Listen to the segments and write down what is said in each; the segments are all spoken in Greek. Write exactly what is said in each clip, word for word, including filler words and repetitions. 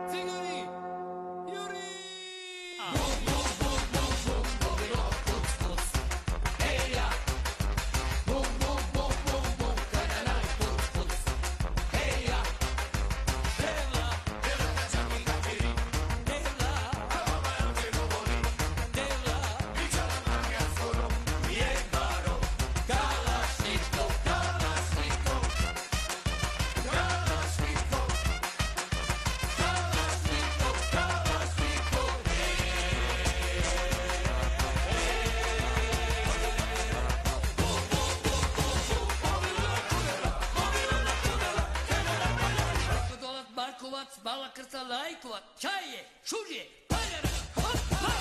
Bala krsta lajkova, čaje, šužje, paljara, hop, hop!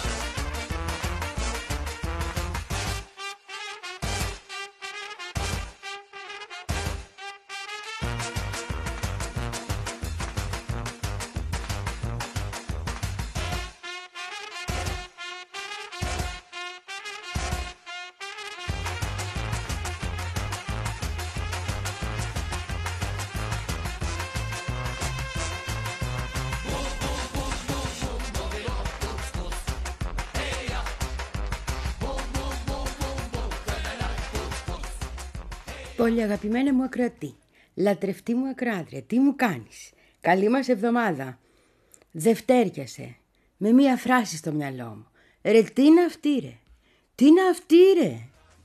Πολύ αγαπημένα μου ακροατή, λατρευτή μου ακροάτρια, τι μου κάνεις? Καλή μας εβδομάδα. Δευτέριασε με μία φράση στο μυαλό μου. Ρε τι είναι αυτή ρε, τι είναι αυτή ρε.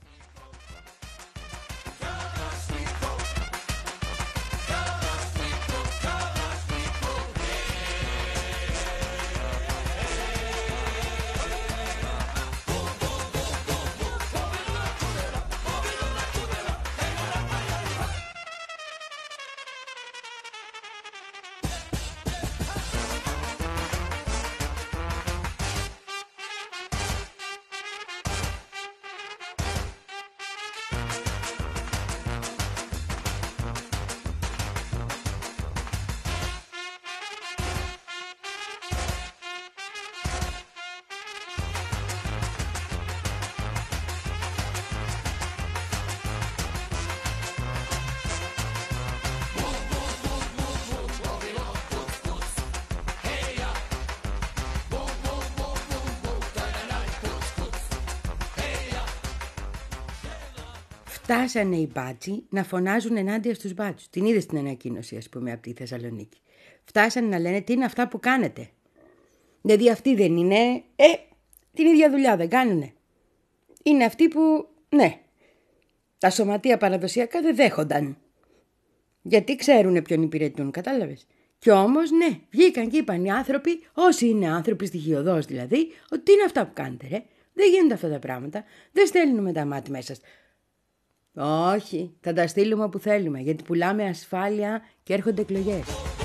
Φτάσανε οι μπάτσοι να φωνάζουν ενάντια στους μπάτσους. Την είδες την ανακοίνωση, ας πούμε, από τη Θεσσαλονίκη. Φτάσανε να λένε τι είναι αυτά που κάνετε. Δηλαδή αυτοί δεν είναι, ε, την ίδια δουλειά δεν κάνουνε. Είναι αυτοί που, ναι, τα σωματεία παραδοσιακά δεν δέχονταν. Γιατί ξέρουνε ποιον υπηρετούν, κατάλαβες. Κι όμως, ναι, βγήκαν και είπαν οι άνθρωποι, όσοι είναι άνθρωποι στοιχειωδώς δηλαδή, ότι τι είναι αυτά που κάνετε, ρε. Δεν γίνονται αυτά τα πράγματα. Δεν στέλνουμε τα μάτια μέσα. Όχι, θα τα στείλουμε όπου θέλουμε, γιατί πουλάμε ασφάλεια και έρχονται εκλογές.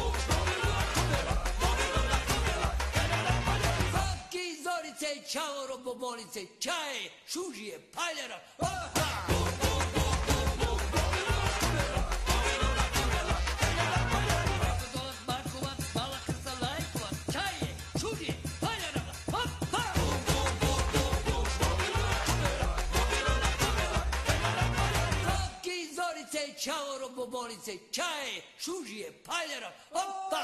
Ciao robobolice, čaje, šužije, paljara, opa!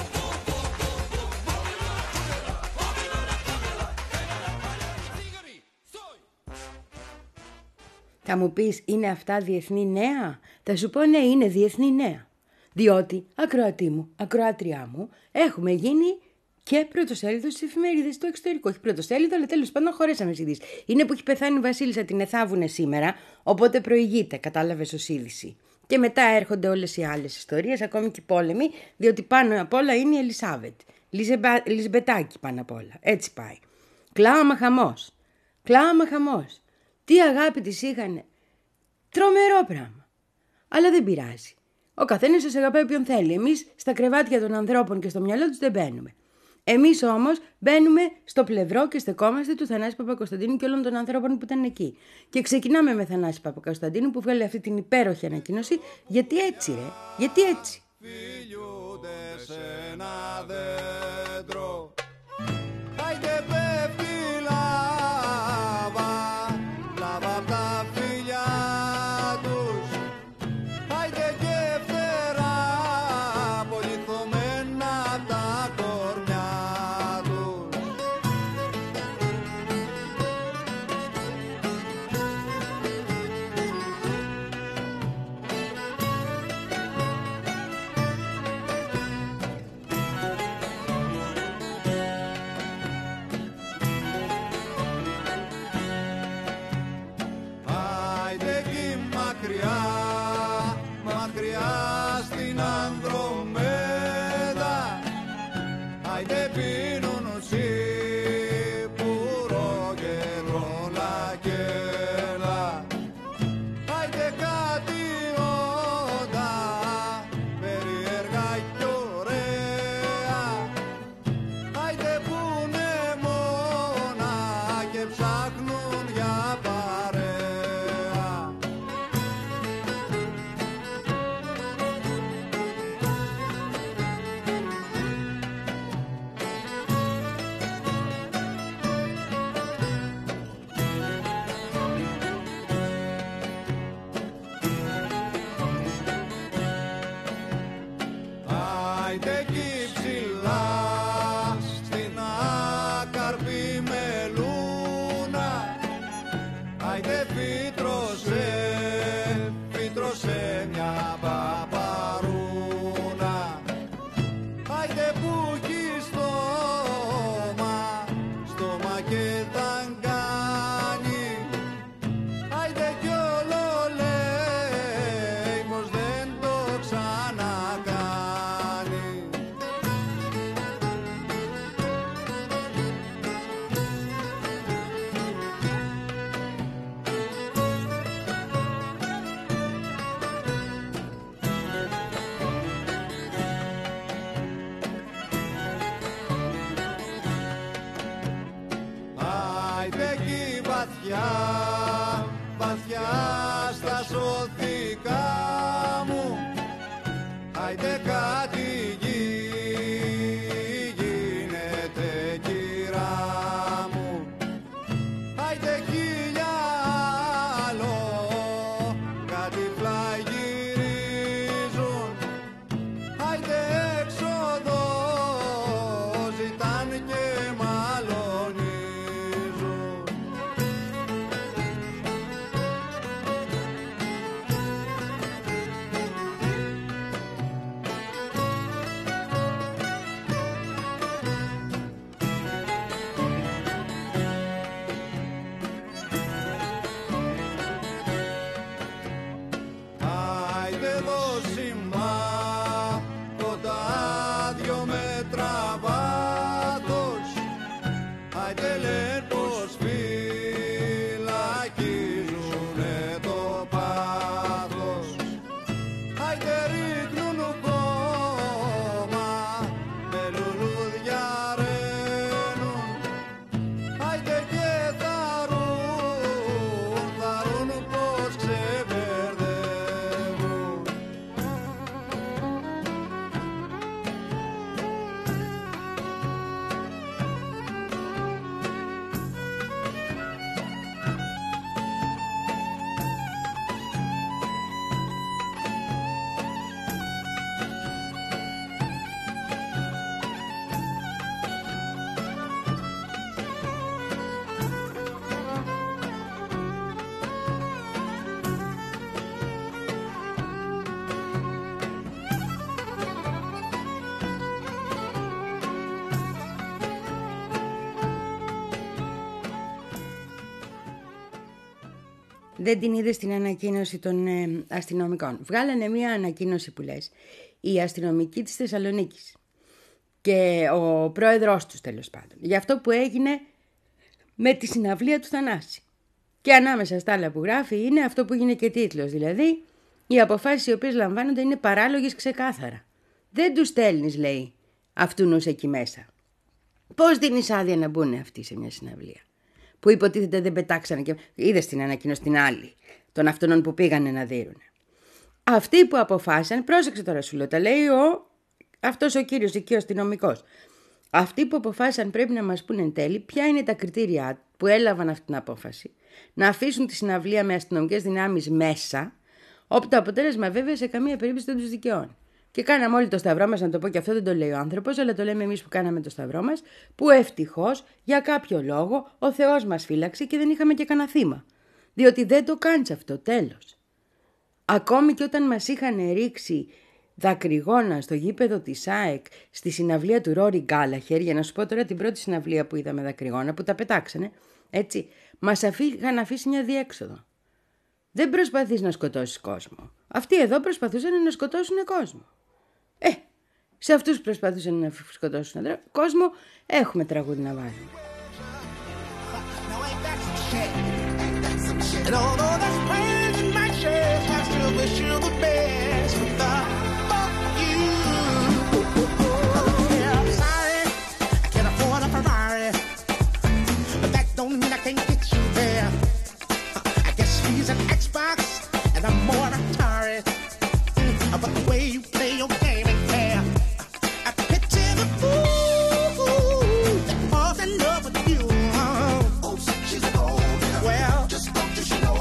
Θα μου πεις, είναι αυτά διεθνή νέα? Θα σου πω ναι, είναι διεθνή νέα. Διότι, ακροατή μου, ακροάτριά μου, έχουμε γίνει και πρωτοσέλιδο στις εφημερίδες στο εξωτερικό. Όχι πρωτοσέλιδο, αλλά τέλος πάντων χωρέσαμε στις ειδήσεις. Είναι που έχει πεθάνει η Βασίλισσα, την εθάβουνε σήμερα, οπότε προηγείται, κατάλαβες, ως είδηση. Και μετά έρχονται όλες οι άλλες ιστορίες, ακόμη και οι πόλεμοι, διότι πάνω απ' όλα είναι η Ελισάβετ. Λιζμπετάκη πάνω απ' όλα. Έτσι πάει. Κλάμα χαμός. Κλάμα χαμός. Τι αγάπη της είχανε. Τρομερό πράγμα. Αλλά δεν πειράζει. Ο καθένας σας αγαπάει όποιον θέλει. Εμείς στα κρεβάτια των ανθρώπων και στο μυαλό τους δεν μπαίνουμε. Εμείς όμως μπαίνουμε στο πλευρό και στεκόμαστε του Θανάση Παπακοσταντίνου και όλων των ανθρώπων που ήταν εκεί. Και ξεκινάμε με Θανάση Παπακοσταντίνου που βγάλε αυτή την υπέροχη ανακοίνωση. Γιατί έτσι ρε, γιατί έτσι. Φιλιούνται σε ένα δέντρο, άιντε πέφτει λάβα, λάβα απ' τα φιλιά τους, άιντε και φτερά, πολυθωμένα απ' τα κορ. Δεν την είδες την ανακοίνωση των ε, αστυνομικών? Βγάλανε μια ανακοίνωση που λες οι αστυνομικοί της Θεσσαλονίκης και ο πρόεδρος τους, τέλος πάντων, για αυτό που έγινε με τη συναυλία του Θανάση. Και ανάμεσα στα άλλα που γράφει είναι αυτό που έγινε και τίτλος, δηλαδή οι αποφάσεις οι οποίες λαμβάνονται είναι παράλογες ξεκάθαρα. Δεν τους στέλνεις, λέει, αυτούνους εκεί μέσα. Πώς δίνεις άδεια να μπουν αυτοί σε μια συναυλία που υποτίθεται δεν πετάξανε και είδες την ανακοίνωση την άλλη των αυτών που πήγανε να δείρουν. Αυτοί που αποφάσισαν, πρόσεξε τώρα σου λέω, τα λέει ο, αυτός ο κύριος εκεί ο αστυνομικός. Αυτοί που αποφάσισαν πρέπει να μας πούν εν τέλει ποια είναι τα κριτήρια που έλαβαν αυτή την απόφαση να αφήσουν τη συναυλία με αστυνομικές δυνάμεις μέσα, όπου το αποτέλεσμα βέβαια σε καμία περίπτωση δεν τους δικαιώνει. Και κάναμε όλοι το σταυρό μας, να το πω και αυτό δεν το λέει ο άνθρωπος, αλλά το λέμε εμείς που κάναμε το σταυρό μας, που ευτυχώς για κάποιο λόγο ο Θεός μας φύλαξε και δεν είχαμε και κανένα θύμα. Διότι δεν το κάνεις αυτό, τέλος. Ακόμη και όταν μας είχαν ρίξει δακρυγόνα στο γήπεδο της ΑΕΚ στη συναυλία του Ρόρι Γκάλαχερ, για να σου πω τώρα την πρώτη συναυλία που είδαμε δακρυγόνα, που τα πετάξανε, έτσι, μας είχαν αφήσει μια διέξοδο. Δεν προσπαθείς να σκοτώσεις κόσμο. Αυτοί εδώ προσπαθούσαν να σκοτώσουν κόσμο. Ε, σε αυτούς προσπαθούσαν να σκοτώσουν κόσμο, έχουμε τραγούδι να βάλουμε. But the way you play your game ain't fair. I picture the fool that falls in love with you. Oh, she's a gold. Well, just don't you know.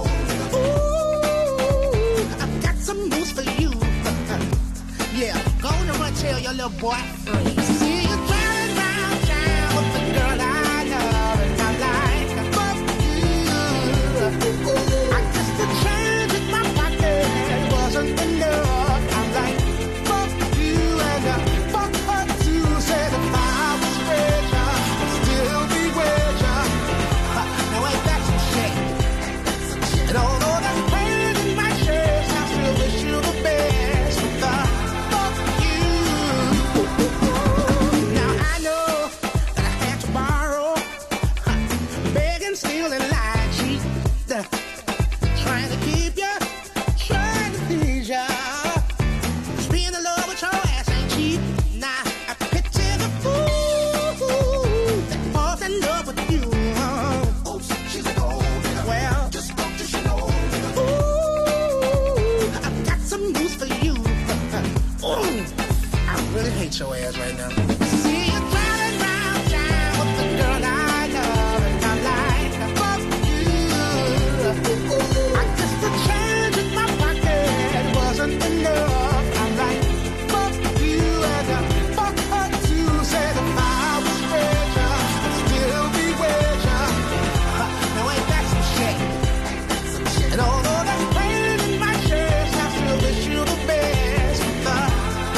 Ooh, I've got some news for you. Yeah, go on and run tell your little boy. See you driving round town with the girl I love and I like. Fuck you. I guess the change in my pocket wasn't enough. Your ass right now. See you driving round town with the girl I love and I like. Fuck you. I guess the change in my pocket wasn't enough. I'm like, fuck you and I fuck her too. Said if I was richer, I'd still be richer. Now ain't that some shit? And although that's pain in my chest, I still wish you the best. Uh,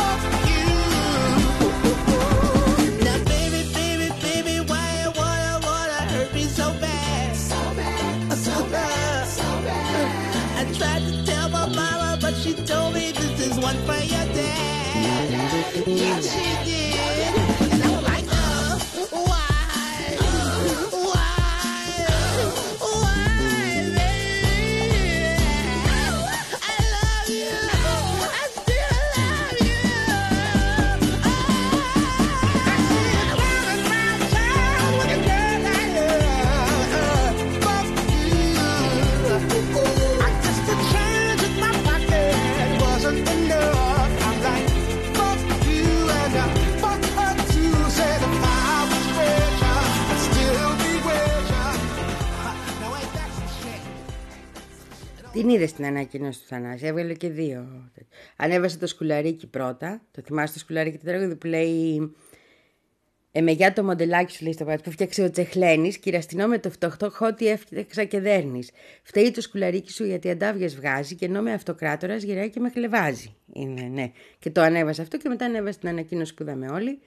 She told me this is one for your dad. Yeah, she did. And I was like, uh, why? Why? Why, baby? I love you. I still love you. Oh, I see you running around town with a girl I love. Uh, fuck you. I guess the change in my wasn't enough. I'm like, fuck you and I fuck her too. Said if I was richer, I'd still be richer. Now ain't that some shit? Την είδες την ανακοίνωση του Θανάση? Έβγαλε και δύο. Ανέβασε το Σκουλαρίκι πρώτα. Το θυμάσαι το Σκουλαρίκι, το τραγούδι που λέει ε, με γεια το μοντελάκι σου, λέει στο πάτη που φτιάξε ο Τσεχλένης. Κυραστινό με το φτωχτό τι έφτιαξα και δέρνεις. Φταίει το Σκουλαρίκι σου γιατί αντάβιες βγάζει και ενώ με αυτοκράτορας γυράει και με χλεβάζει. Είναι, ναι. Και το ανέβασε αυτό και μετά ανέβασε την ανακοίνωση που είδαμε όλοι.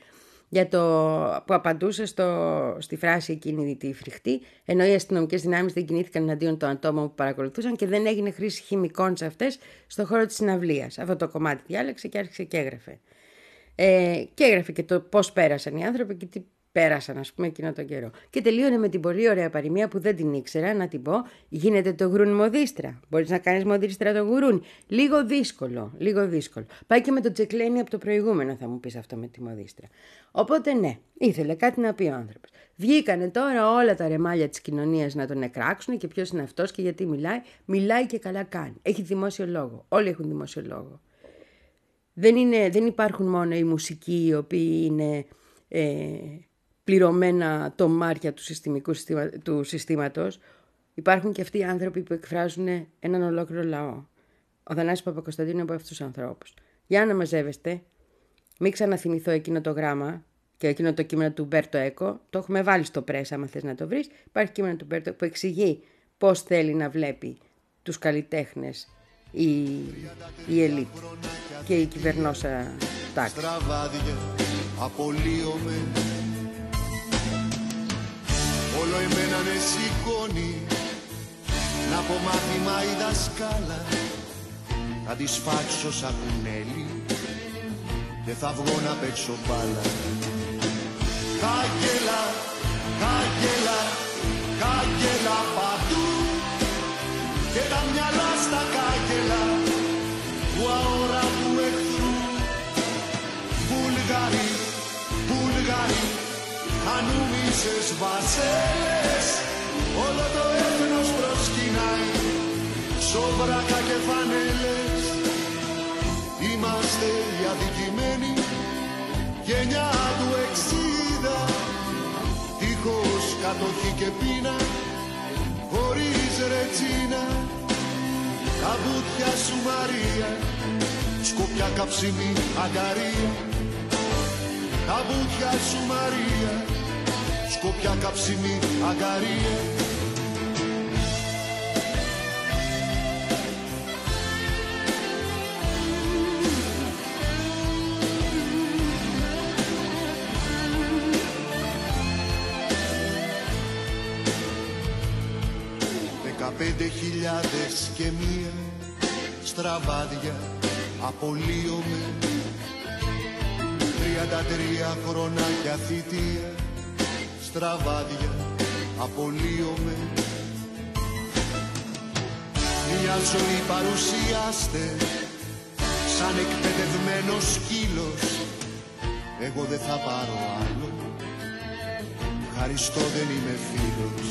για το, που απαντούσε στο, στη φράση εκείνη τη φρικτή, ενώ οι αστυνομικές δυνάμεις δεν κινήθηκαν εναντίον των ατόμων που παρακολουθούσαν και δεν έγινε χρήση χημικών σε αυτές στον χώρο της συναυλίας. Αυτό το κομμάτι διάλεξε και άρχισε και έγραφε. Ε, και έγραφε και το πώς πέρασαν οι άνθρωποι και τι πέρασαν, ας πούμε, εκείνο τον καιρό. Και τελείωνε με την πολύ ωραία παροιμία που δεν την ήξερα, να την πω. Γίνεται το γουρούν μοδίστρα. Μπορείς να κάνεις μοδίστρα το γουρούν. Λίγο δύσκολο, λίγο δύσκολο. Πάει και με το τσεκλένι από το προηγούμενο, θα μου πεις αυτό με τη μοδίστρα. Οπότε ναι, ήθελε κάτι να πει ο άνθρωπος. Βγήκανε τώρα όλα τα ρεμάλια της κοινωνίας να τον εκράξουν και ποιος είναι αυτός και γιατί μιλάει. Μιλάει και καλά κάνει. Έχει δημόσιο λόγο. Όλοι έχουν δημόσιο λόγο. Δεν, είναι, δεν υπάρχουν μόνο οι μουσικοί οι οποίοι είναι ε, πληρωμένα τομάρια του, συστημικού, του συστήματος. Υπάρχουν και αυτοί οι άνθρωποι που εκφράζουν έναν ολόκληρο λαό. Ο Θανάσης Παπακοσταντίνου είναι από αυτούς τους ανθρώπους. Για να μαζεύεστε, μην ξαναθυμηθώ εκείνο το γράμμα και εκείνο το κείμενο του Μπέρτο Έκο. Το έχουμε βάλει στο πρέσ, άμα θες να το βρεις. Υπάρχει κείμενο του Μπέρτο που εξηγεί πώς θέλει να βλέπει τους καλλιτέχνες η, η ελίτ και η κυβερνόσα τάξη. Στραβάδια, απολύομαι. Όλο εμένα με σηκώνει να πω μάθημα η δασκάλα. Θα τη σφάξω σαν κουνέλι και θα βγω να παίξω μπάλα. Κάγκελα, κάγκελα, κάγκελα παντού και τα μυαλά στα κάγκελα του αόρατου εχθρού. Βουλγαροί, Βουλγαροί, ανούμισες βασέλες, όλο το έθνος προσκυνάει, σόβρακα και φανέλες. Είμαστε οι αδικημένοι, γενιά του εξήντα, δίχως κατοχή και πείνα, χωρίς ρετσίνα. Τα βουτιά σου Μαρία, σκοπιά καψιμή αγκαρία. Τα βουτιά σου Μαρία, σκοπιά καψιμή αγκαρία. Δεκαπέντε χιλιάδες και μία στραβάδια απολύομαι. Τριάντα τρία χρονάκια θητεία, στραβάδια απολύομαι. Μια ζωή παρουσιάστε σαν εκπαιδευμένος σκύλος. Εγώ δεν θα πάρω άλλο, ευχαριστώ δεν είμαι φίλος.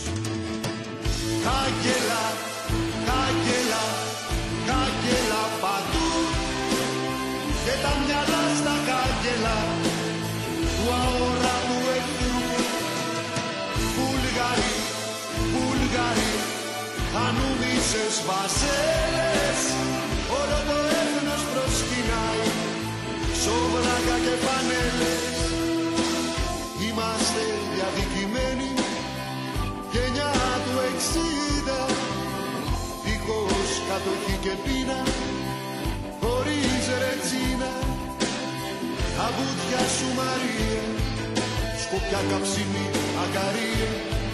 Κάγκελα, κάγκελα, κάγκελα παντού και τα μυαλά στα κάγκελα του αόρατου εχθρού. Βουλγαροί, Βουλγαροί, ανούμισες βασέλες, όλο το έθνος προσκυνάει, σόβρακα και πανέλες. Είμαστε διαδικημένοι, γενιά του εξήντα, δίχως κατοχή και πείνα, χωρίς ρετσίνα. Τα βουτιά σου Μαρία, σκοπιά καψιμή αγκαρία.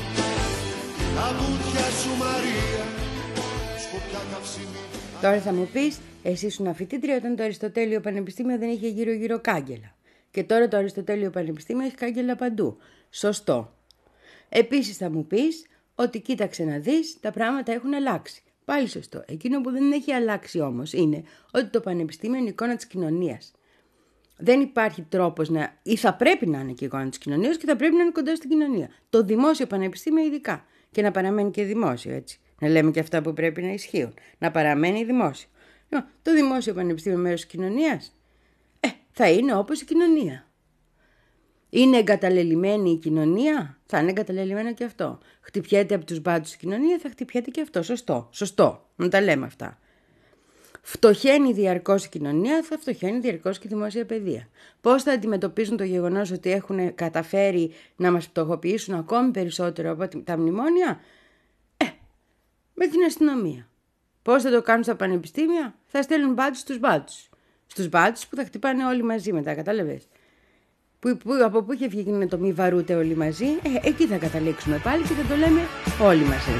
Τα βουτιά σου Μαρία, σκοπιά καψιμή. Τώρα θα μου πεις, εσύ ήσουν φοιτήτρια όταν το Αριστοτέλειο Πανεπιστήμιο δεν είχε γύρω-γύρω κάγκελα. Και τώρα το Αριστοτέλειο Πανεπιστήμιο έχει κάγκελα παντού. Σωστό. Επίσης θα μου πεις ότι κοίταξε να δεις, τα πράγματα έχουν αλλάξει. Πάλι σωστό. Εκείνο που δεν έχει αλλάξει όμως είναι ότι το πανεπιστήμιο είναι η εικόνα της κοινωνίας. Δεν υπάρχει τρόπος να, ή θα πρέπει να είναι και η εικόνα της κοινωνίας και θα πρέπει να είναι κοντά στην κοινωνία. Το δημόσιο πανεπιστήμιο ειδικά. Και να παραμένει και δημόσιο, έτσι. Να λέμε και αυτά που πρέπει να ισχύουν. Να παραμένει δημόσιο. Το δημόσιο πανεπιστήμιο μέρος της κοινωνίας, ε, θα είναι όπως η κοινωνία. Είναι εγκαταλελειμμένη η κοινωνία, θα είναι εγκαταλελειμμένο και αυτό. Χτυπιέται από τους μπάτσους η κοινωνία, θα χτυπιέται και αυτό. Σωστό, σωστό, να τα λέμε αυτά. Φτωχαίνει διαρκώς η κοινωνία, θα φτωχαίνει διαρκώς και η δημόσια παιδεία. Πώς θα αντιμετωπίζουν το γεγονός ότι έχουν καταφέρει να μας φτωχοποιήσουν ακόμη περισσότερο από τα μνημόνια? Ε, με την αστυνομία. Πώς θα το κάνουν στα πανεπιστήμια? Θα στέλνουν μπάτσους στους μπάτσους. Στους μπάτσους που θα χτυπάνε όλοι μαζί μετά, κατάλαβες. που, που, από πού είχε βγει το μη βαρούτε όλοι μαζί. ε, Εκεί θα καταλήξουμε πάλι και θα το λέμε όλοι μαζί.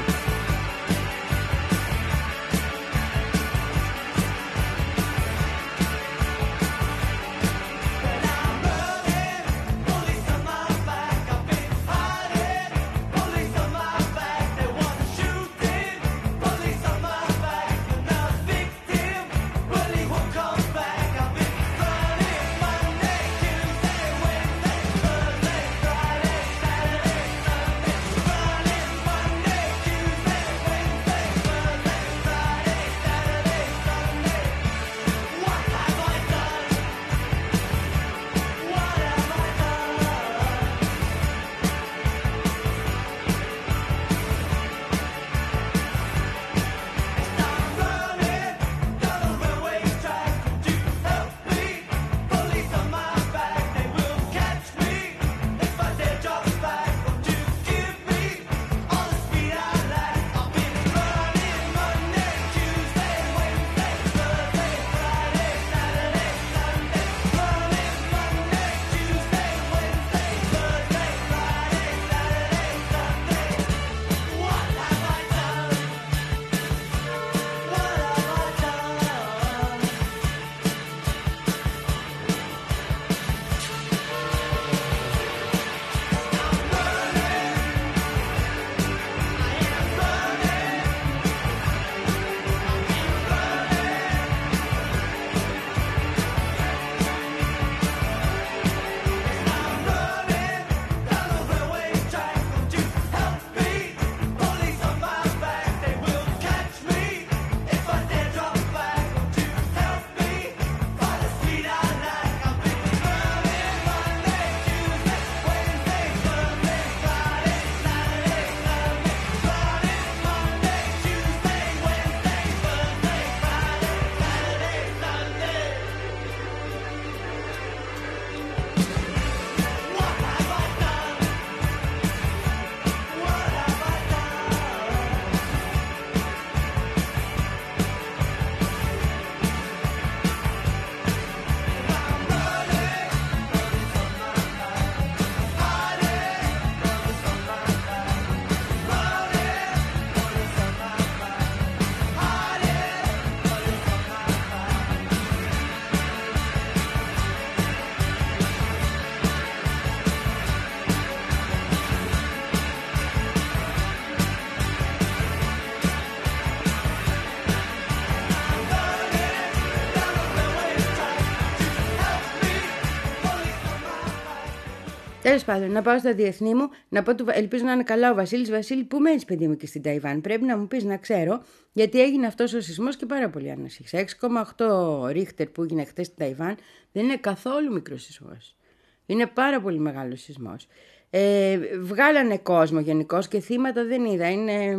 Τέλος πάντων, να πάω στα διεθνή μου, να πω του, ελπίζω να είναι καλά ο Βασίλης. Βασίλη, πού μένεις παιδί μου και στην Ταϊβάν? Πρέπει να μου πεις να ξέρω, γιατί έγινε αυτός ο σεισμός και πάρα πολύ ανασύχησα. έξι κόμμα οκτώ ρίχτερ που έγινε χτες στην Ταϊβάν δεν είναι καθόλου μικρός σεισμός. Είναι πάρα πολύ μεγάλος σεισμός. Ε, βγάλανε κόσμο γενικώς και θύματα δεν είδα. Είναι...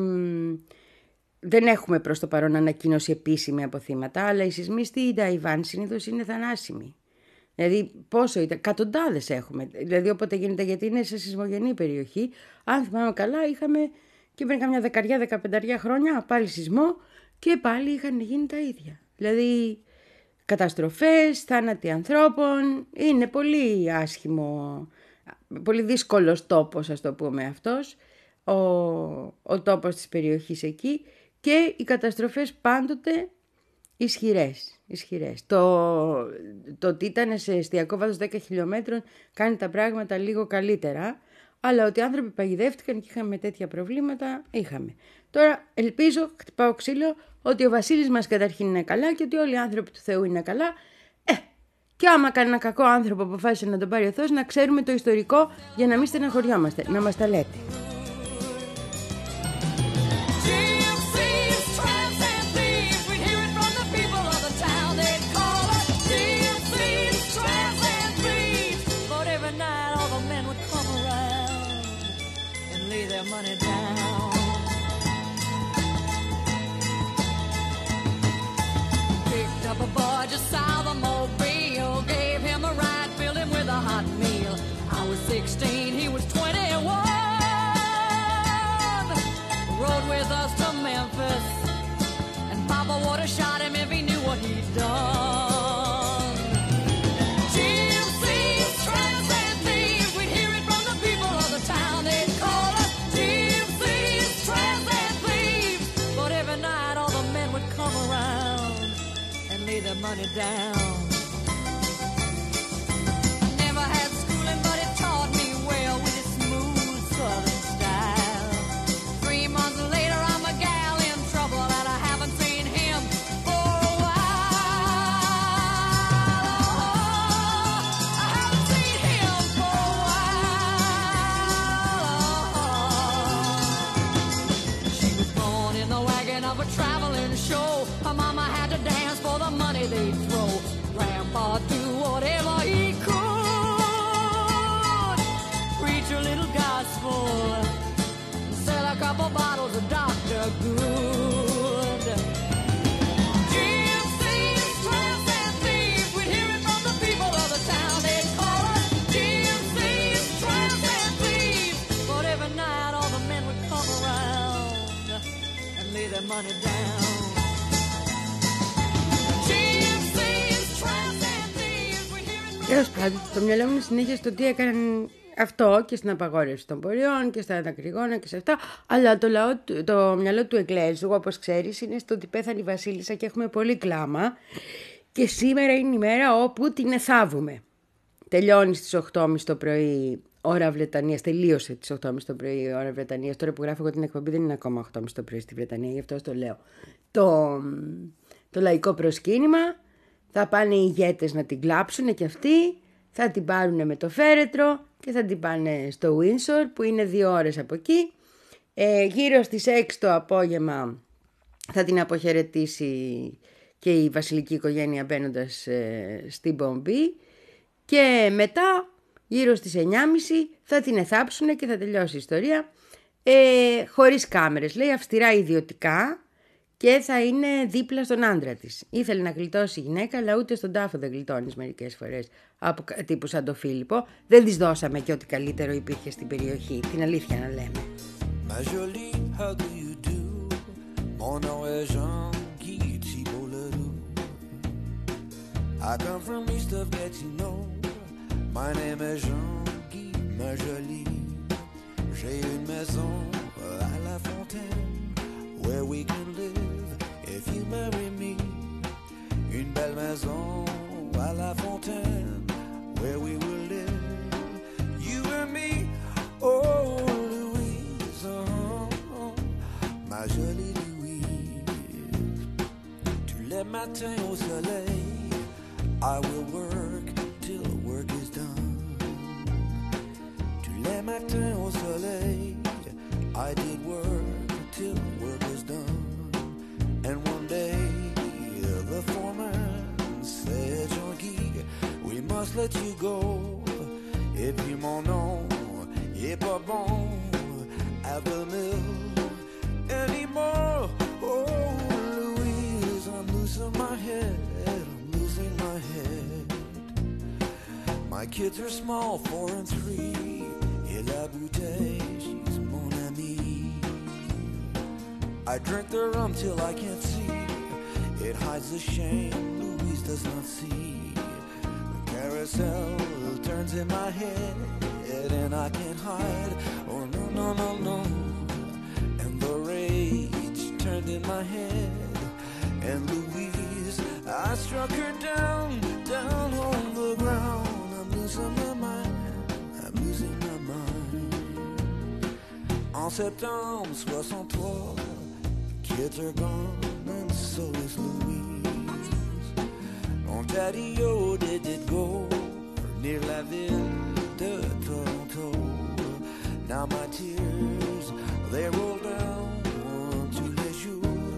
Δεν έχουμε προς το παρόν ανακοίνωση επίσημη από θύματα, αλλά οι σεισμοί στην Ταϊβάν συνήθως είναι θανάσιμοι. Δηλαδή πόσο ήταν, εκατοντάδες έχουμε. Δηλαδή όποτε γίνεται, γιατί είναι σε σεισμογενή περιοχή. Αν θυμάμαι καλά, είχαμε και πριν καμιά δεκαριά, δεκαπενταριά χρόνια πάλι σεισμό και πάλι είχαν γίνει τα ίδια. Δηλαδή καταστροφές, θάνατοι ανθρώπων, είναι πολύ άσχημο, πολύ δύσκολος τόπος, ας το πούμε αυτός, ο, ο τόπος της περιοχής εκεί και οι καταστροφές πάντοτε ισχυρές. ισχυρές. Το, το ότι ήταν σε εστιακό βάθος δέκα χιλιόμετρων κάνει τα πράγματα λίγο καλύτερα, αλλά ότι οι άνθρωποι παγιδεύτηκαν και είχαμε τέτοια προβλήματα, είχαμε. Τώρα ελπίζω, χτυπάω ξύλο, ότι ο Βασίλης μας καταρχήν είναι καλά και ότι όλοι οι άνθρωποι του Θεού είναι καλά. Ε, και άμα κανένα κακό άνθρωπο αποφάσισε να τον πάρει ο Θεός, να ξέρουμε το ιστορικό για να μην στεναχωριόμαστε, να μας τα λέτε. sixteen, he was twenty-one. Rode with us to Memphis, and Papa would have shot him if he knew what he'd done. Gypsies, tramps, and down. I never had schooling, but it taught me well with its smooth southern style. Three months later, I'm a gal in trouble, and I haven't seen him for a while. Oh, I haven't seen him for a while. She was born in the wagon of a traveling show. Her mama had to dance for the money they'd throw. Grandpa do whatever he could, preach a little gospel, sell a couple bottles of Doctor Good. Gypsies, tramps, and thieves, we'd hear it from the people of the town. They'd call us gypsies, tramps, and thieves. But every night all the men would come around and lay their money down. Τέλος πάντων, το μυαλό μου είναι συνέχεια στο τι έκαναν αυτό και στην απαγόρευση των ποριών και στα δακρυγόνα και σε αυτά. Αλλά το, λαό, το μυαλό του Εγγλέζου, όπως ξέρεις, είναι στο ότι πέθανε η Βασίλισσα και έχουμε πολύ κλάμα. Και σήμερα είναι η μέρα όπου την εθάβουμε. Τελειώνει στις οκτώ και μισή το πρωί ώρα Βρετανίας. Τελείωσε στις οκτώ και μισή το πρωί ώρα Βρετανίας. Τώρα που γράφω εγώ την εκπομπή δεν είναι ακόμα οκτώ και μισή το πρωί στη Βρετανία, γι' αυτό το λέω. Το, το λαϊκό προσκύνημα. Θα πάνε οι ηγέτες να την κλάψουν και αυτοί, θα την πάρουν με το φέρετρο και θα την πάνε στο Windsor που είναι δύο ώρες από εκεί. Ε, γύρω στις έξι το απόγευμα θα την αποχαιρετήσει και η βασιλική οικογένεια μπαίνοντας ε, στην πομπή και μετά γύρω στις εννιά και μισή θα την εθάψουν και θα τελειώσει η ιστορία ε, χωρίς κάμερες, λέει, αυστηρά ιδιωτικά. Και θα είναι δίπλα στον άντρα της. Ήθελε να γλιτώσει η γυναίκα, αλλά ούτε στον τάφο δεν γλιτώνεις μερικές φορές. Από τύπου σαν το Φίλιππο. Δεν της δώσαμε και ό,τι καλύτερο υπήρχε στην περιοχή. Την αλήθεια να λέμε. Ma jolie, how do you do? Mon nom est Jean-Guy Thibault-Ledoux. I come from east of Gatineau. My name is Jean-Guy, ma jolie. J'ai une maison à la fontaine where we can live if you marry me. Une belle maison à la fontaine where we will live, you and me. Oh Louise, oh, oh, ma jolie Louise. Tous les matins au soleil, I will work till the work is done. Tous les matins au soleil, I did work till the work is done. And one day the foreman said, Jean-Guy, we must let you go. Et puis mon nom est pas bon at the mill anymore. Oh Louise, I'm losing my head, I'm losing my head. My kids are small, four and three. Et la bouteille, she's mon amie. I drink the rum till I can't see. It hides the shame Louise does not see. The carousel turns in my head and I can't hide. Oh no, no, no, no. And the rage turned in my head. And Louise, I struck her down, down on the ground. I'm losing my mind, I'm losing my mind. En septembre soixante-trois, kids are gone and so is Louise. Mon daddy-o did it go near la ville de Toronto. Now my tears, they roll down tous les jours.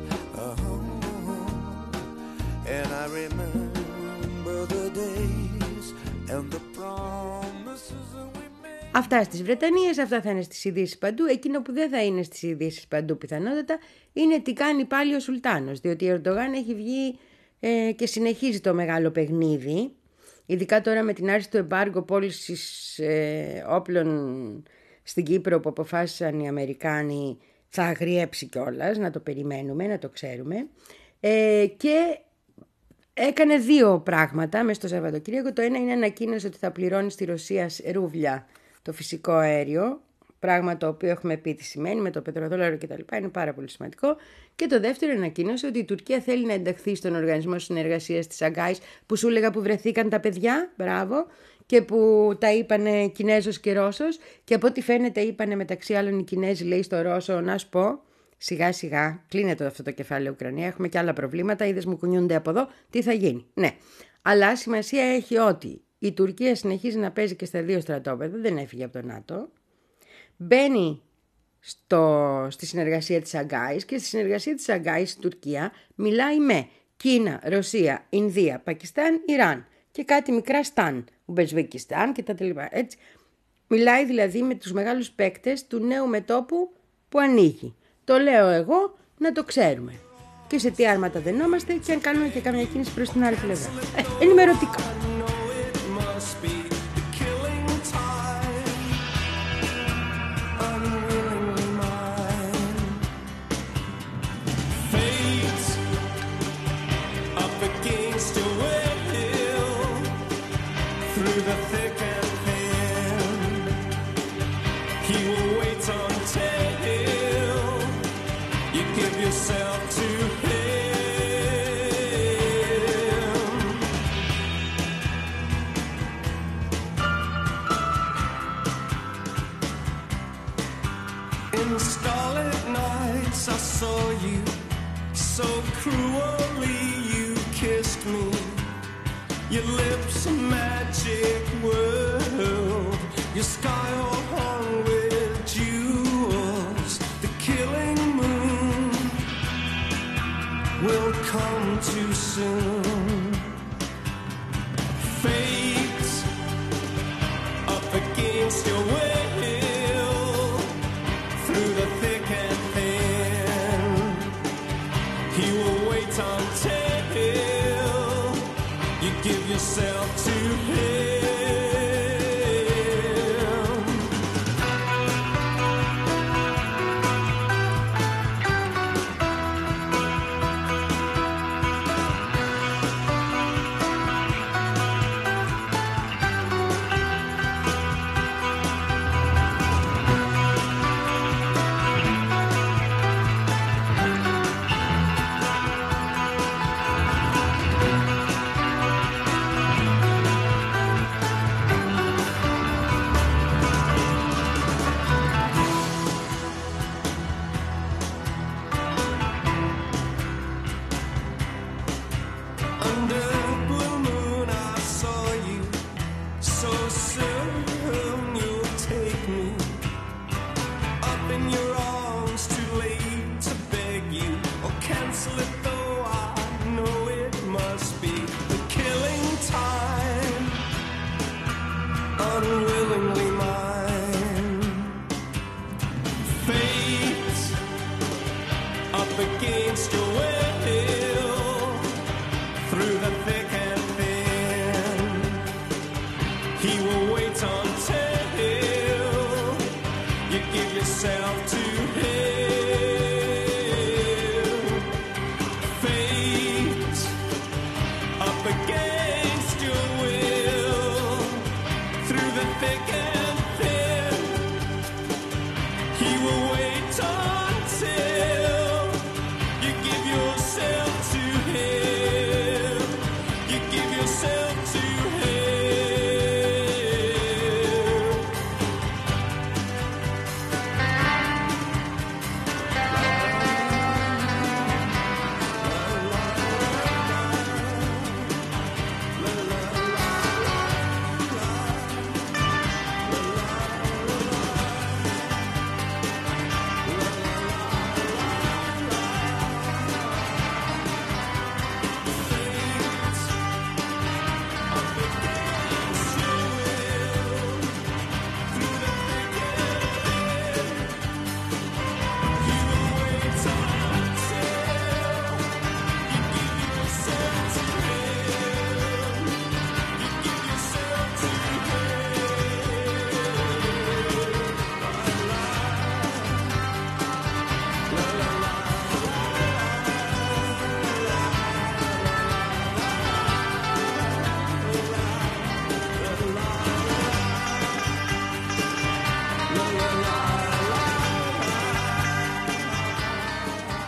Uh-huh. And I remember the days and the promises that we made. Αυτά στις Βρετανίες, αυτά θα είναι στις ειδήσεις παντού. Εκείνο που δεν θα είναι στις ειδήσεις παντού πιθανότατα είναι τι κάνει πάλι ο Σουλτάνος. Διότι ο Ερντογάν έχει βγει ε, και συνεχίζει το μεγάλο παιχνίδι. Ειδικά τώρα με την άρση του εμπάργου πώλησης ε, όπλων στην Κύπρο που αποφάσισαν οι Αμερικάνοι, θα αγριέψει κιόλας, να το περιμένουμε, να το ξέρουμε. Ε, και έκανε δύο πράγματα μέσα στο Σαββατοκύριακο. Το ένα είναι ανακοίνωσε ότι θα πληρώνει στη Ρωσία ρούβλια το φυσικό αέριο Πράγμα το οποίο έχουμε πει τι σημαίνει με το πετροδόλαρο κτλ. Είναι πάρα πολύ σημαντικό. Και το δεύτερο ανακοίνωσε ότι η Τουρκία θέλει να ενταχθεί στον Οργανισμό Συνεργασίας της Σαγκάης, που σου έλεγα που βρεθήκαν τα παιδιά, μπράβο, και που τα είπανε Κινέζος και Ρώσος. Και από ό,τι φαίνεται είπανε μεταξύ άλλων οι Κινέζοι, λέει στο Ρώσο, να σου πω, σιγά σιγά, κλείνεται αυτό το κεφάλαιο Ουκρανία, έχουμε και άλλα προβλήματα, είδες μου κουνιούνται από εδώ, τι θα γίνει. Ναι, αλλά σημασία έχει ότι η Τουρκία συνεχίζει να παίζει και στα δύο στρατόπεδα, δεν έφυγε από το ΝΑΤΟ. Μπαίνει στο, στη συνεργασία της Σαγκάης και στη συνεργασία της Σαγκάης η Τουρκία μιλάει με Κίνα, Ρωσία, Ινδία, Πακιστάν, Ιράν και κάτι μικρά σταν, Ουμπεσβεκιστάν και τα τελειπά. Έτσι. Μιλάει δηλαδή με τους μεγάλους παίκτες του νέου μετώπου που ανοίγει. Το λέω εγώ να το ξέρουμε. Και σε τι άρματα δενόμαστε και αν κάνουμε και καμιά κίνηση προς την άλλη πλευρά. Ε, ενημερωτικά. Cruelly you kissed me, your lips a magic world, your sky all hung with jewels. The killing moon will come too soon. Fate up against your will, through the thick and thin, he will wait until you give yourself to him.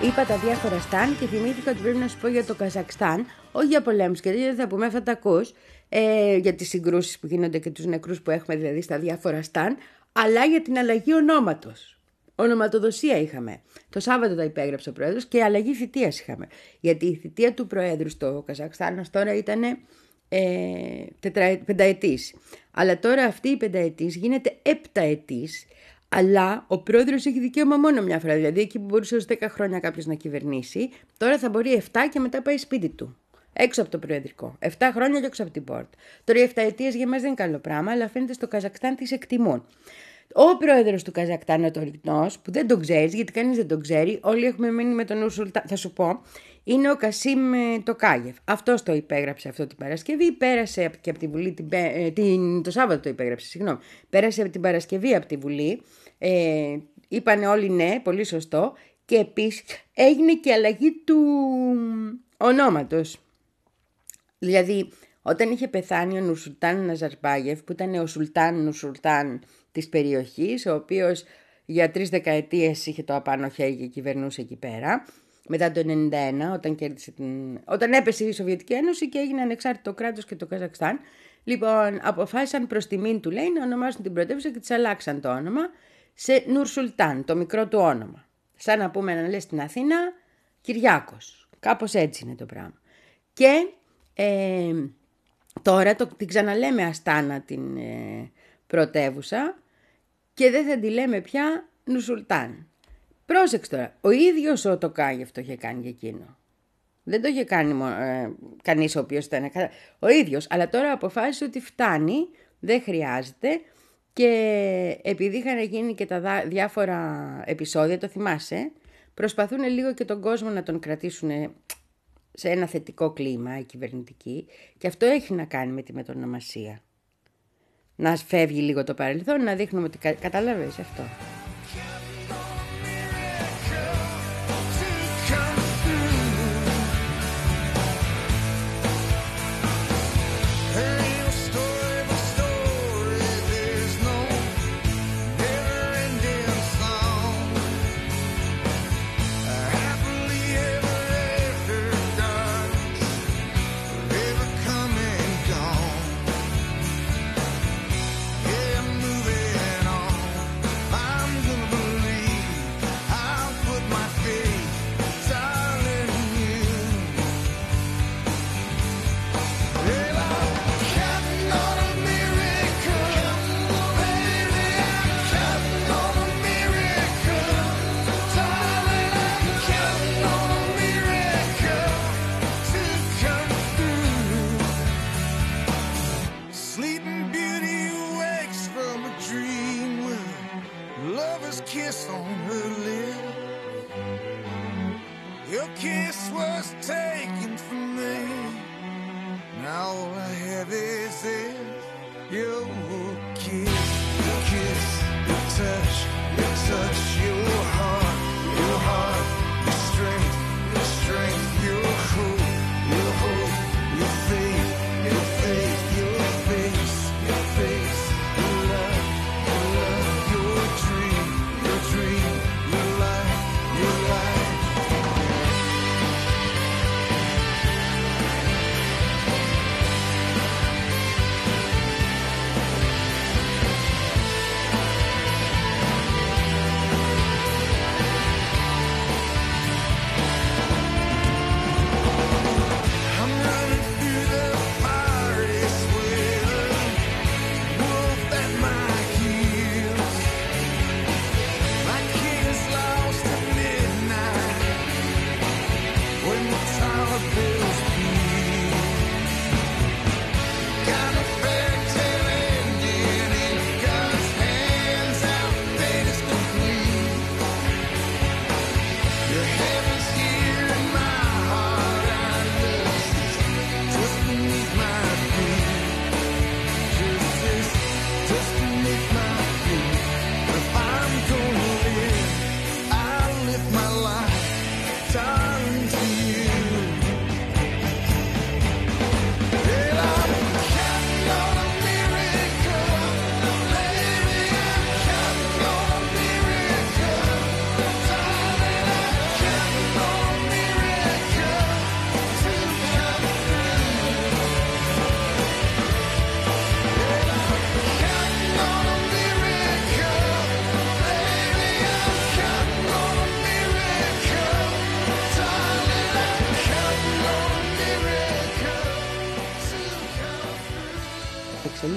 Είπα τα διάφορα σταν και θυμήθηκα ότι πρέπει να σου πω για το Καζακστάν, όχι για πολέμους και δεν θα πούμε, θα τα ακούς, ε, για τις συγκρούσεις που γίνονται και τους νεκρούς που έχουμε δηλαδή στα διάφορα σταν, αλλά για την αλλαγή ονόματος. Ονοματοδοσία είχαμε. Το Σάββατο τα υπέγραψε ο Πρόεδρος και αλλαγή θητείας είχαμε. Γιατί η θητεία του Προέδρου στο Καζακστάν ως τώρα ήταν ε, τετρα, πενταετής. Αλλά τώρα αυτή η πενταετής γίνεται επταετής. Αλλά ο Πρόεδρος έχει δικαίωμα μόνο μια φορά. Δηλαδή εκεί που μπορούσε ως δέκα χρόνια κάποιος να κυβερνήσει, τώρα θα μπορεί επτά και μετά πάει σπίτι του. Έξω από το Προεδρικό. επτά χρόνια και έξω από την πόρτα. Τώρα οι επταετίες για μας δεν είναι καλό πράγμα, αλλά φαίνεται στο Καζακστάν τις εκτιμούν. Ο πρόεδρος του Καζακστάν, ο τωρινός, που δεν τον ξέρεις, γιατί κανείς δεν τον ξέρει, όλοι έχουμε μείνει με τον Νουρσουλτάν, θα σου πω, είναι ο Κασίμ Τοκάγεφ. Αυτός το υπέγραψε αυτό την Παρασκευή, πέρασε και από τη Βουλή, την, την, το Σάββατο το υπέγραψε, συγγνώμη, πέρασε από την Παρασκευή από τη Βουλή, ε, είπανε όλοι ναι, πολύ σωστό, και επίσης έγινε και αλλαγή του ονόματος. Δηλαδή, όταν είχε πεθάνει ο Νουρσουλτάν Ναζαρμπάγεφ, που ήταν ο Σουλτάν Νουρσουλτάν της περιοχής, ο οποίος για τρεις δεκαετίες είχε το απάνω χέρι και κυβερνούσε εκεί πέρα, μετά το ενενήντα ένα, όταν, κέρδισε την... όταν έπεσε η Σοβιετική Ένωση και έγινε ανεξάρτητο κράτος και το Καζακστάν, λοιπόν, αποφάσισαν προς τιμήν του, λέει, να ονομάσουν την πρωτεύουσα και της αλλάξαν το όνομα σε Νουρσουλτάν, το μικρό του όνομα. Σαν να πούμε να λες στην Αθήνα Κυριάκος. Κάπως έτσι είναι το πράγμα. Και ε, τώρα το, την ξαναλέμε Αστάνα την ε, πρωτεύουσα και δεν θα τη λέμε πια Νουρσουλτάν. Πρόσεξε τώρα, ο ίδιος ο Τοκάγεφ το είχε κάνει και εκείνο. Δεν το είχε κάνει ε, κανείς ο οποίος ήταν ο ίδιος, αλλά τώρα αποφάσισε ότι φτάνει, δεν χρειάζεται, και επειδή είχαν γίνει και τα διάφορα επεισόδια, το θυμάσαι, προσπαθούν λίγο και τον κόσμο να τον κρατήσουν σε ένα θετικό κλίμα, η κυβερνητική, και αυτό έχει να κάνει με τη μετονομασία. Να φεύγει λίγο το παρελθόν, να δείχνουμε ότι κα... καταλαβαίνεις αυτό.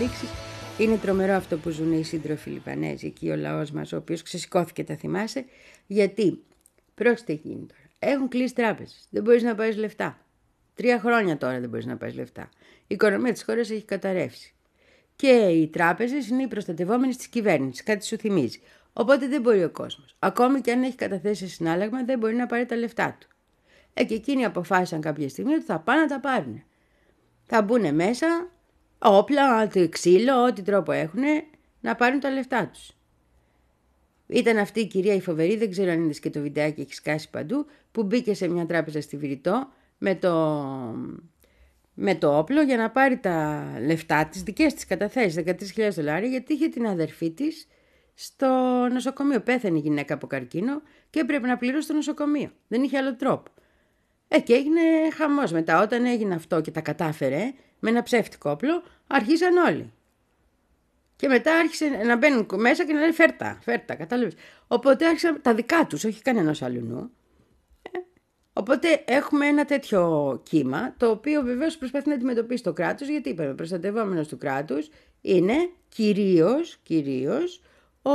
εξελίξεις. Είναι τρομερό αυτό που ζουν οι σύντροφοι Λιβανέζοι εκεί, ο λαός μας, ο οποίος ξεσηκώθηκε, τα θυμάσαι, γιατί πρόκειται γίνει τώρα. Έχουν κλείσει τράπεζες, δεν μπορείς να πάρεις λεφτά. Τρία χρόνια τώρα δεν μπορείς να πάρεις λεφτά. Η οικονομία της χώρας έχει καταρρεύσει. Και οι τράπεζες είναι οι προστατευόμενοι της κυβέρνησης, κάτι σου θυμίζει. Οπότε δεν μπορεί ο κόσμος. Ακόμη και αν έχει καταθέσει συνάλλαγμα, δεν μπορεί να πάρει τα λεφτά του. Ε, και εκείνοι αποφάσισαν κάποια στιγμή ότι θα πάνε να τα πάρουν. Θα μπουν μέσα, όπλα, ξύλο, ό,τι τρόπο έχουν, να πάρουν τα λεφτά τους. Ήταν αυτή η κυρία η φοβερή, δεν ξέρω αν είδες και το βιντεάκι, έχει σκάσει παντού, που μπήκε σε μια τράπεζα στη Βηρητό με το, με το όπλο για να πάρει τα λεφτά της, δικές της καταθέσεις, δεκατρείς χιλιάδες δολάρια, γιατί είχε την αδερφή της στο νοσοκομείο. Πέθανε η γυναίκα από καρκίνο και έπρεπε να πληρώσει το νοσοκομείο. Δεν είχε άλλο τρόπο. Ε, και έγινε χαμός μετά. Όταν έγινε αυτό και τα κατάφερε με ένα ψεύτικο όπλο, αρχίσαν όλοι. Και μετά άρχισε να μπαίνουν μέσα και να λένε φέρτα, φέρτα, κατάλαβες. Οπότε άρχισαν τα δικά τους, όχι κανένας αλλού. Ε, οπότε έχουμε ένα τέτοιο κύμα, το οποίο βεβαίως προσπαθεί να αντιμετωπίσει το κράτος, γιατί είπαμε, προστατευόμενος του κράτους είναι κυρίως, κυρίως ο,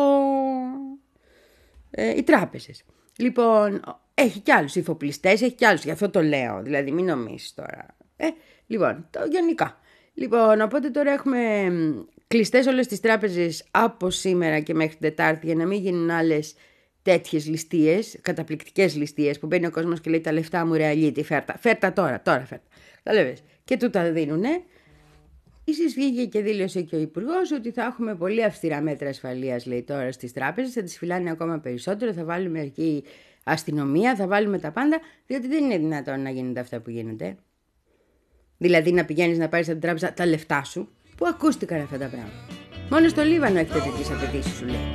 ε, οι τράπεζες. Λοιπόν, έχει κι άλλους υφοπλιστές, έχει κι άλλους, γι' αυτό το λέω, δηλαδή μην νομίσεις τώρα. Ε, λοιπόν, το γενικά. Λοιπόν, οπότε τώρα έχουμε κλειστές όλες τις τράπεζες από σήμερα και μέχρι την Τετάρτη για να μην γίνουν άλλες τέτοιες ληστείες, καταπληκτικές ληστείες που μπαίνει ο κόσμος και λέει τα λεφτά μου ρεαλίτη, φέρτα, φέρτα τώρα, τώρα φέρτα. Καταλαβες. Και του τα δίνουνε. Ίσως βγήκε και δήλωσε και ο Υπουργός ότι θα έχουμε πολύ αυστηρά μέτρα ασφαλείας, λέει τώρα στις τράπεζες, θα τις φυλάνε ακόμα περισσότερο, θα βάλουμε εκεί αστυνομία, θα βάλουμε τα πάντα, διότι δεν είναι δυνατόν να γίνονται αυτά που γίνονται. Δηλαδή να πηγαίνεις να πάρεις από την τράπεζα τα λεφτά σου. Πού ακούστηκαν αυτά τα πράγματα? Μόνο στο Λίβανο έχετε τέτοιες απαιτήσεις, σου λέει.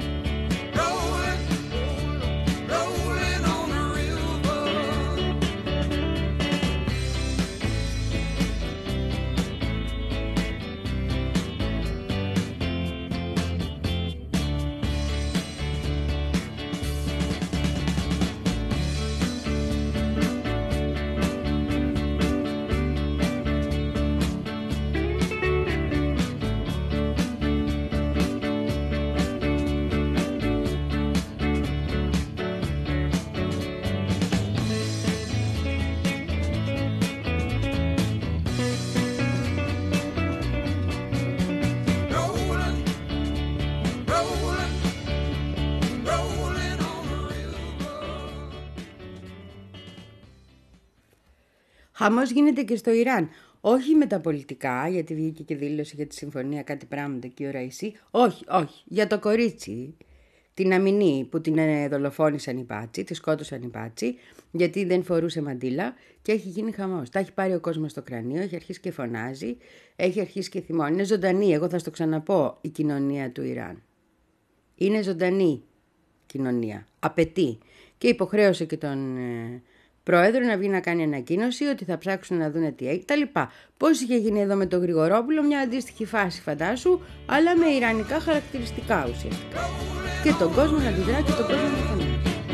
Χαμός γίνεται και στο Ιράν. Όχι με τα πολιτικά, γιατί βγήκε και δήλωσε για τη συμφωνία κάτι πράγματα εκεί ο Ραϊσί. Όχι, όχι. Για το κορίτσι, την Αμινή που την δολοφόνησαν οι πάτσι, τη σκότωσαν οι πάτσι, γιατί δεν φορούσε μαντίλα και έχει γίνει χαμός. Τα έχει πάρει ο κόσμος στο κρανίο, έχει αρχίσει και φωνάζει, έχει αρχίσει και θυμώνει. Είναι ζωντανή, εγώ θα στο ξαναπώ, η κοινωνία του Ιράν. Είναι ζωντανή κοινωνία. Απαιτεί. Και υποχρέωσε και τον ε, πρόεδρο να βγει να κάνει ανακοίνωση ότι θα ψάξουν να δουν τι έχει, τα λοιπά. Πώς είχε γίνει εδώ με τον Γρηγορόπουλο, μια αντίστοιχη φάση φαντάσου, αλλά με ιρανικά χαρακτηριστικά ουσιαστικά. Και τον κόσμο να αντιδρά και τον κόσμο να φωνάζει.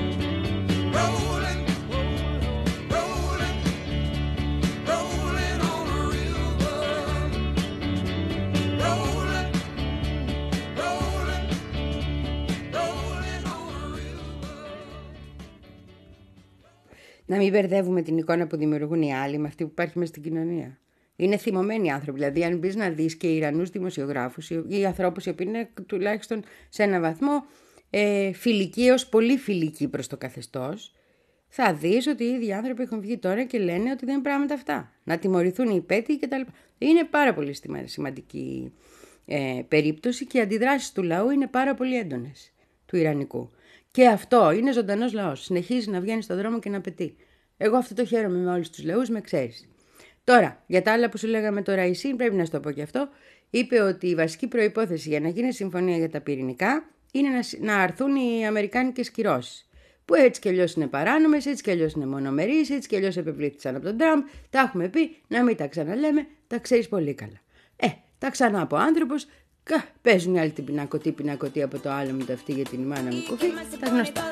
Να μην μπερδεύουμε την εικόνα που δημιουργούν οι άλλοι με αυτή που υπάρχει μέσα στην κοινωνία. Είναι θυμωμένοι άνθρωποι. Δηλαδή, αν μπει να δει και Ιρανούς δημοσιογράφους ή ανθρώπους οι οποίοι είναι τουλάχιστον σε έναν βαθμό ε, φιλικοί έως πολύ φιλικοί προς το καθεστώς, θα δεις ότι οι ίδιοι άνθρωποι έχουν βγει τώρα και λένε ότι δεν είναι πράγματα αυτά. Να τιμωρηθούν οι υπέτειοι κτλ. Είναι πάρα πολύ σημαντική ε, περίπτωση και οι αντιδράσεις του λαού είναι πάρα πολύ έντονες του Ιρανικού. Και αυτό είναι ζωντανός λαός. Συνεχίζει να βγαίνει στον δρόμο και να απαιτεί. Εγώ αυτό το χαίρομαι με όλους τους λαούς, με ξέρεις. Τώρα, για τα άλλα που σου λέγαμε το Ραϊσί, πρέπει να σου το πω και αυτό. Είπε ότι η βασική προϋπόθεση για να γίνει συμφωνία για τα πυρηνικά είναι να, να αρθούν οι αμερικάνικες κυρώσεις. Που έτσι κι αλλιώς είναι παράνομες, έτσι κι αλλιώς είναι μονομερείς, έτσι κι αλλιώς επευλήθησαν από τον Τραμπ. Τα έχουμε πει, να μην τα ξαναλέμε, τα ξέρεις πολύ καλά. Ε, τα ξανά από άνθρωπος. Κα, παίζουν οι άλλοι την πινακωτή, πινακωτή από το άλλο μου το αυτή για την μάνα μου κουφί, τα γνωστά.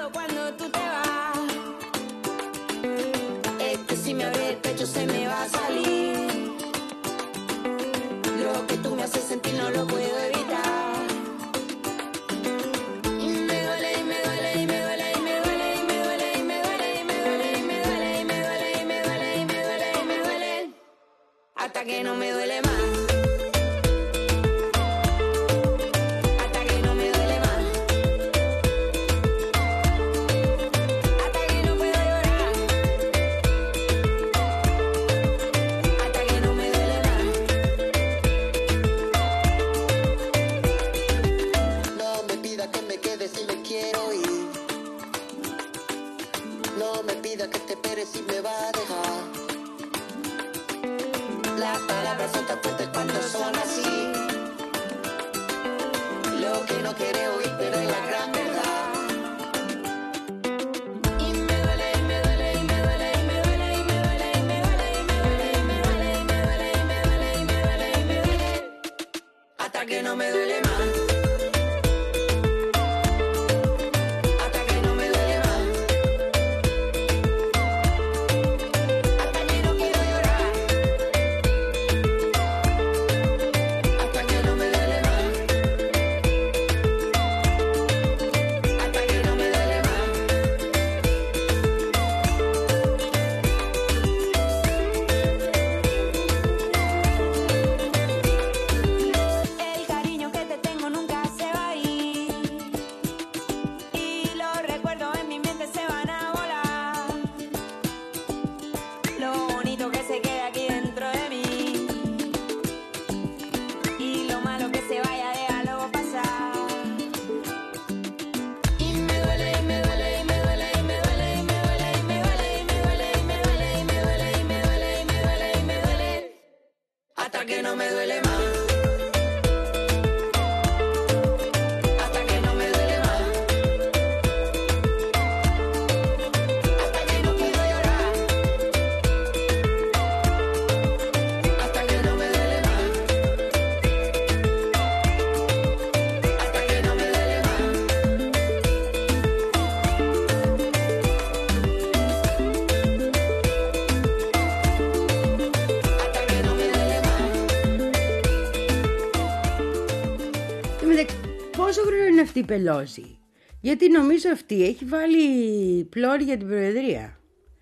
Se me va a salir lo que tú me haces sentir no lo puedo evitar. Y me duele, y me duele, y me duele, y me duele, y me duele, y me duele, y me duele, y me duele, y me duele, y me duele, y me duele, y me duele, hasta que no me duele más. Si me va a dejar. Las palabras son tan fuertes cuando son así. Lo que no quiere oír, pero es la gran verdad. Y me duele, y me duele, y me duele, y me duele, y me duele, y me duele, y me duele, y me duele, y me duele, y me duele, y me duele, y me duele, hasta que no me duele más. Πόσο χρόνο είναι αυτή η Πελώση? Γιατί νομίζω αυτή έχει βάλει πλώρη για την Προεδρία.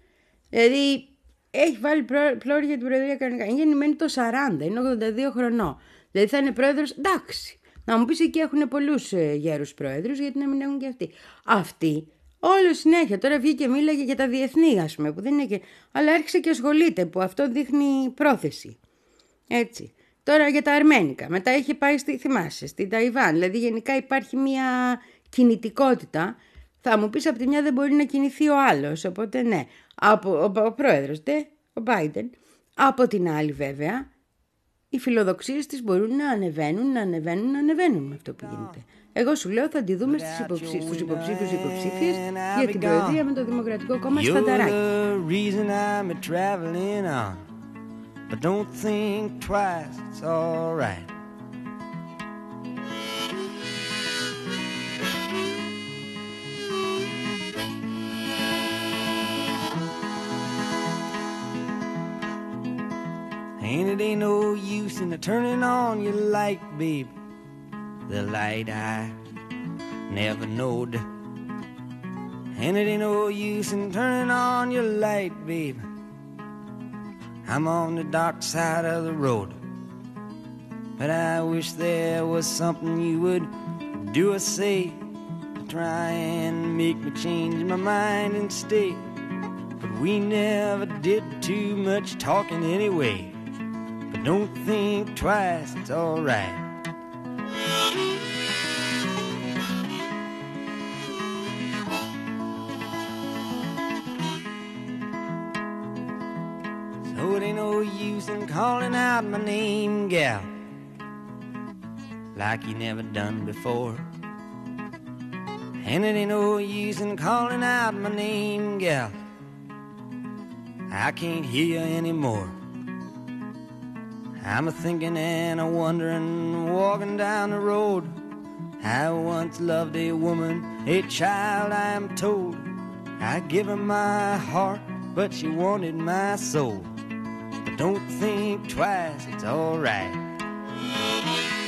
Δηλαδή έχει βάλει πλώρη για την Προεδρία κανονικά. Είναι γεννημένη το σαράντα, είναι ογδόντα δύο χρονών. Δηλαδή θα είναι πρόεδρος, εντάξει. Να μου πεις εκεί έχουν πολλούς γέρους πρόεδρους, γιατί να μην έχουν και αυτοί. Αυτή όλο συνέχεια. Τώρα βγήκε και μίλαγε για τα διεθνή, ας πούμε, που δεν είναι και... Αλλά άρχισε και ασχολείται, που αυτό δείχνει πρόθεση. Έτσι. Τώρα για τα αρμένικα. Μετά είχε πάει, στη, θυμάσαι, στην Ταϊβάν. Δηλαδή γενικά υπάρχει μια κινητικότητα. Θα μου πεις από τη μια δεν μπορεί να κινηθεί ο άλλος. Οπότε ναι. Από, ο, ο πρόεδρος, δε, ο Biden. Από την άλλη βέβαια, οι φιλοδοξίες της μπορούν να ανεβαίνουν, να ανεβαίνουν, να ανεβαίνουν με αυτό που γίνεται. Εγώ σου λέω θα τη δούμε στις υποψή, στους υποψήφιους υποψήφιες για την Προεδρία με το Δημοκρατικό Κόμμα Στανταράκη. But don't think twice, it's alright. And it ain't no use in turning on your light, babe. The light I never knowed. And it ain't no use in turning on your light, babe. I'm on the dark side of the road. But I wish there was something you would do or say to try and make me change my mind and stay. But we never did too much talking anyway. But don't think twice, it's alright. So it ain't no use in calling out my name, gal, like you never done before. And it ain't no use in calling out my name, gal, I can't hear you anymore. I'm a-thinking and a-wondering, walking down the road. I once loved a woman, a child I am told. I give her my heart, but she wanted my soul. But don't think twice, it's alright.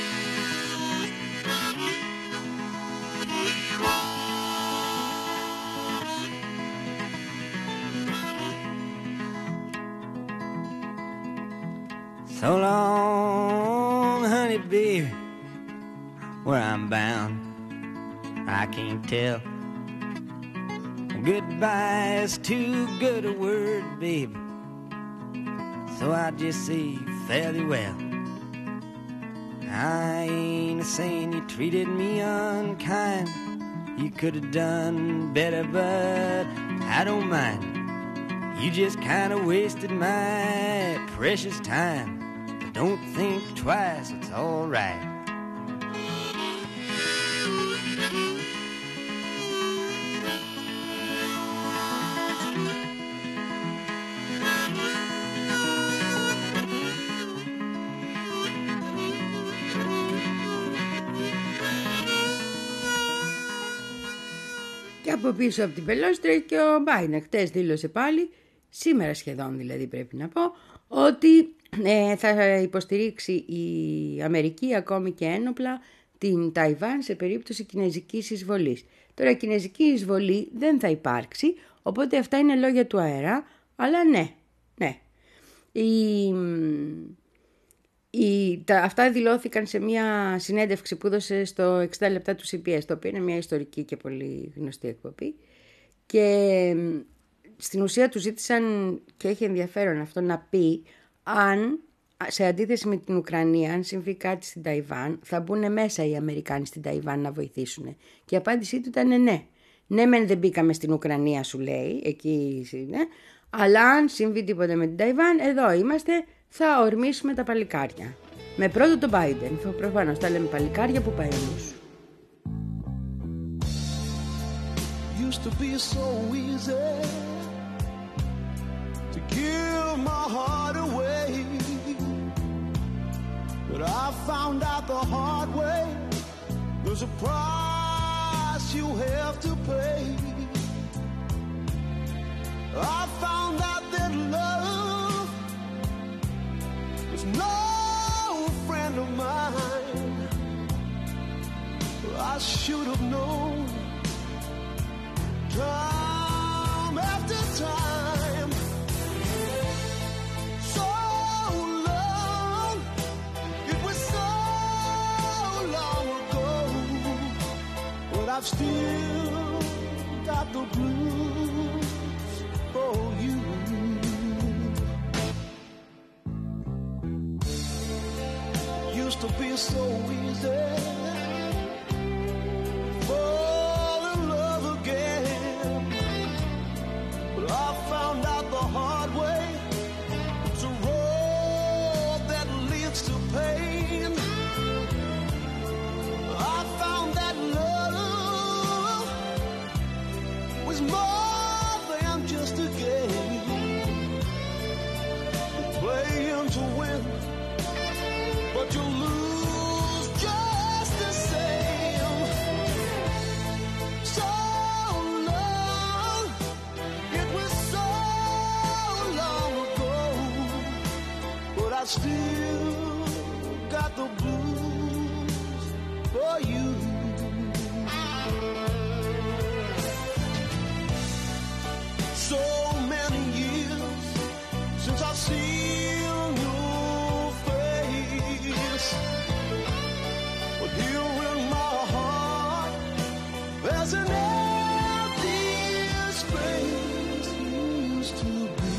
So long, honey, baby, where I'm bound, I can't tell. Goodbye is too good a word, baby, so I just say fare thee well. I ain't saying you treated me unkind, you could have done better, but I don't mind. You just kind of wasted my precious time. But don't think twice, it's all right. Και από πίσω από την πελώστρα και ο Μπάιντεν χτες δήλωσε πάλι, σήμερα σχεδόν δηλαδή πρέπει να πω, ότι ε, θα υποστηρίξει η Αμερική ακόμη και ένοπλα την Ταϊβάν σε περίπτωση κινέζικης εισβολής. Τώρα κινέζικη εισβολή δεν θα υπάρξει, οπότε αυτά είναι λόγια του αέρα, αλλά ναι, ναι. Η... Η, τα, αυτά δηλώθηκαν σε μια συνέντευξη που έδωσε στο εξήντα λεπτά του σι μπι ες, το οποίο είναι μια ιστορική και πολύ γνωστή εκπομπή, και στην ουσία του ζήτησαν, και έχει ενδιαφέρον αυτό, να πει αν σε αντίθεση με την Ουκρανία, αν συμβεί κάτι στην Ταϊβάν, θα μπουν μέσα οι Αμερικάνοι στην Ταϊβάν να βοηθήσουν. Και η απάντησή του ήταν ναι. Ναι, μεν δεν μπήκαμε στην Ουκρανία, σου λέει, εκεί, ναι, αλλά αν συμβεί τίποτα με την Ταϊβάν, εδώ είμαστε, θα ορμήσουμε τα παλικάρια. Με πρώτο τον Biden, προφανώς τα λέμε παλικάρια που παίρνουν. Used to be so easy to give my heart away, but I found out the hard way, there's a price you have to pay. I found out that love was no friend of mine. I should have known time after time. So long, it was so long ago, but I've still got the blues for you. Used to be so easy, fall in love again, but I found out the hard way, it's a road that leads to pain. I found that love was more than just a game, playing to win, but you lose just the same. So long, it was so long ago, but I still got the blues for you. So many years since I've seen your face, but here in my heart there's an empty space used to be.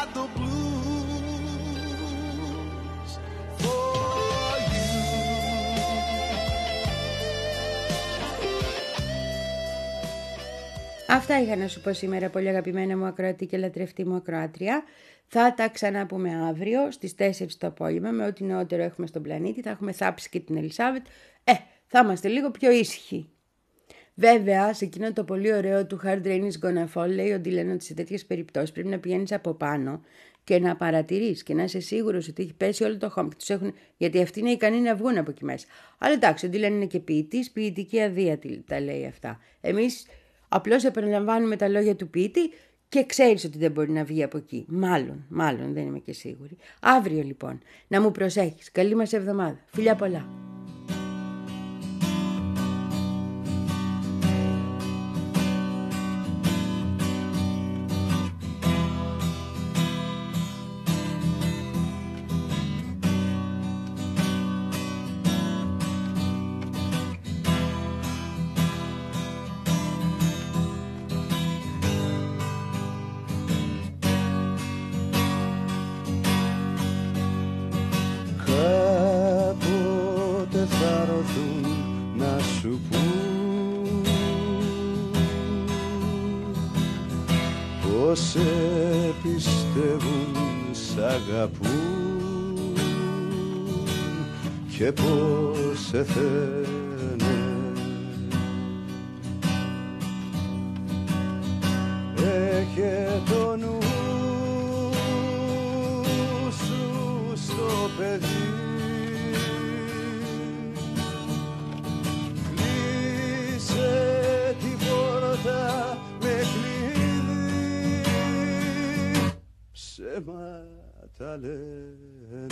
got the blues for you. Αυτά είχα να σου πω σήμερα, πολύ αγαπημένα μου ακροατή και λατρευτή μου ακροάτρια. Θα τα ξαναπούμε αύριο στις τέσσερις το απόγευμα με ό,τι νεότερο έχουμε στον πλανήτη. Θα έχουμε θάψει και την Ελισάβετ. Ε, θα είμαστε λίγο πιο ήσυχοι. Βέβαια, σε εκείνο το πολύ ωραίο του Hard Rain is Gonna Fall λέει ο Ντίλαν ότι σε τέτοιες περιπτώσεις πρέπει να πηγαίνεις από πάνω και να παρατηρείς και να είσαι σίγουρος ότι έχει πέσει όλο το χώμα και τους έχουν, γιατί αυτοί είναι ικανοί να βγουν από εκεί μέσα. Αλλά εντάξει, ο Ντίλαν είναι και ποιητής, ποιητική αδεία τα λέει αυτά. Εμείς απλώς επαναλαμβάνουμε τα λόγια του ποιητή και ξέρεις ότι δεν μπορεί να βγει από εκεί. Μάλλον, μάλλον, δεν είμαι και σίγουρη. Αύριο λοιπόν, να μου προσέχεις. Καλή μας εβδομάδα. Φιλιά πολλά. Πως σε πιστεύουν, σ' αγαπούν και πως σε θένε. Έχε το νου σου στο παιδί, κλείσε την πόρτα με κλειδί, ψέματα λένε.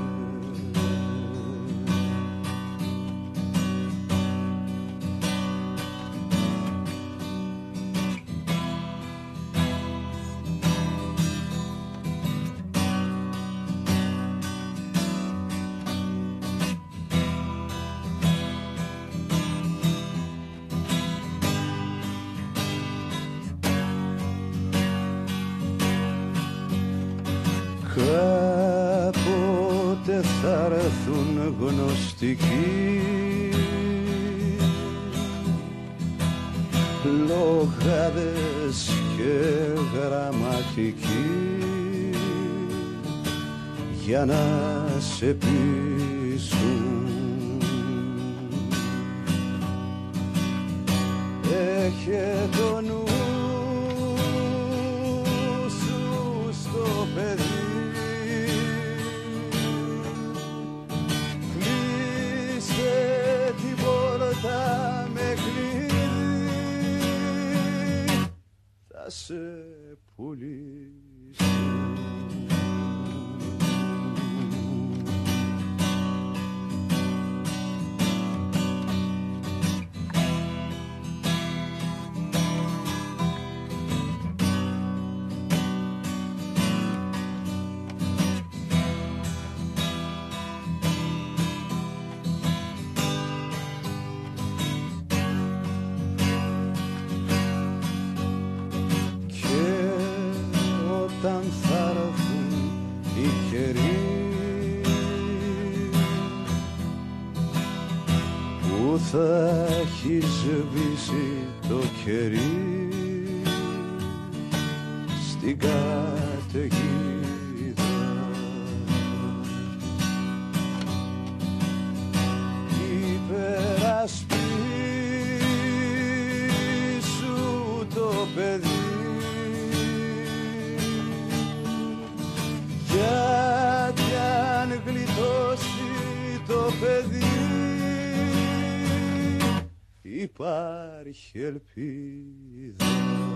Κάποτε θα έρθουν γνωστικοί, λογάδες και γραμματικοί, για να σε πείσουν. Έχε το νου σου στο παιδί, την πόρτα με κλειδί, θα σε πουλήσω. Όταν θα έρθουν οι καιροί που θα έχει σβήσει το κερί στην καταιγίδα, υπερασπίσου το παιδί, γιατί αν γλιτώσει το παιδί υπάρχει ελπίδα.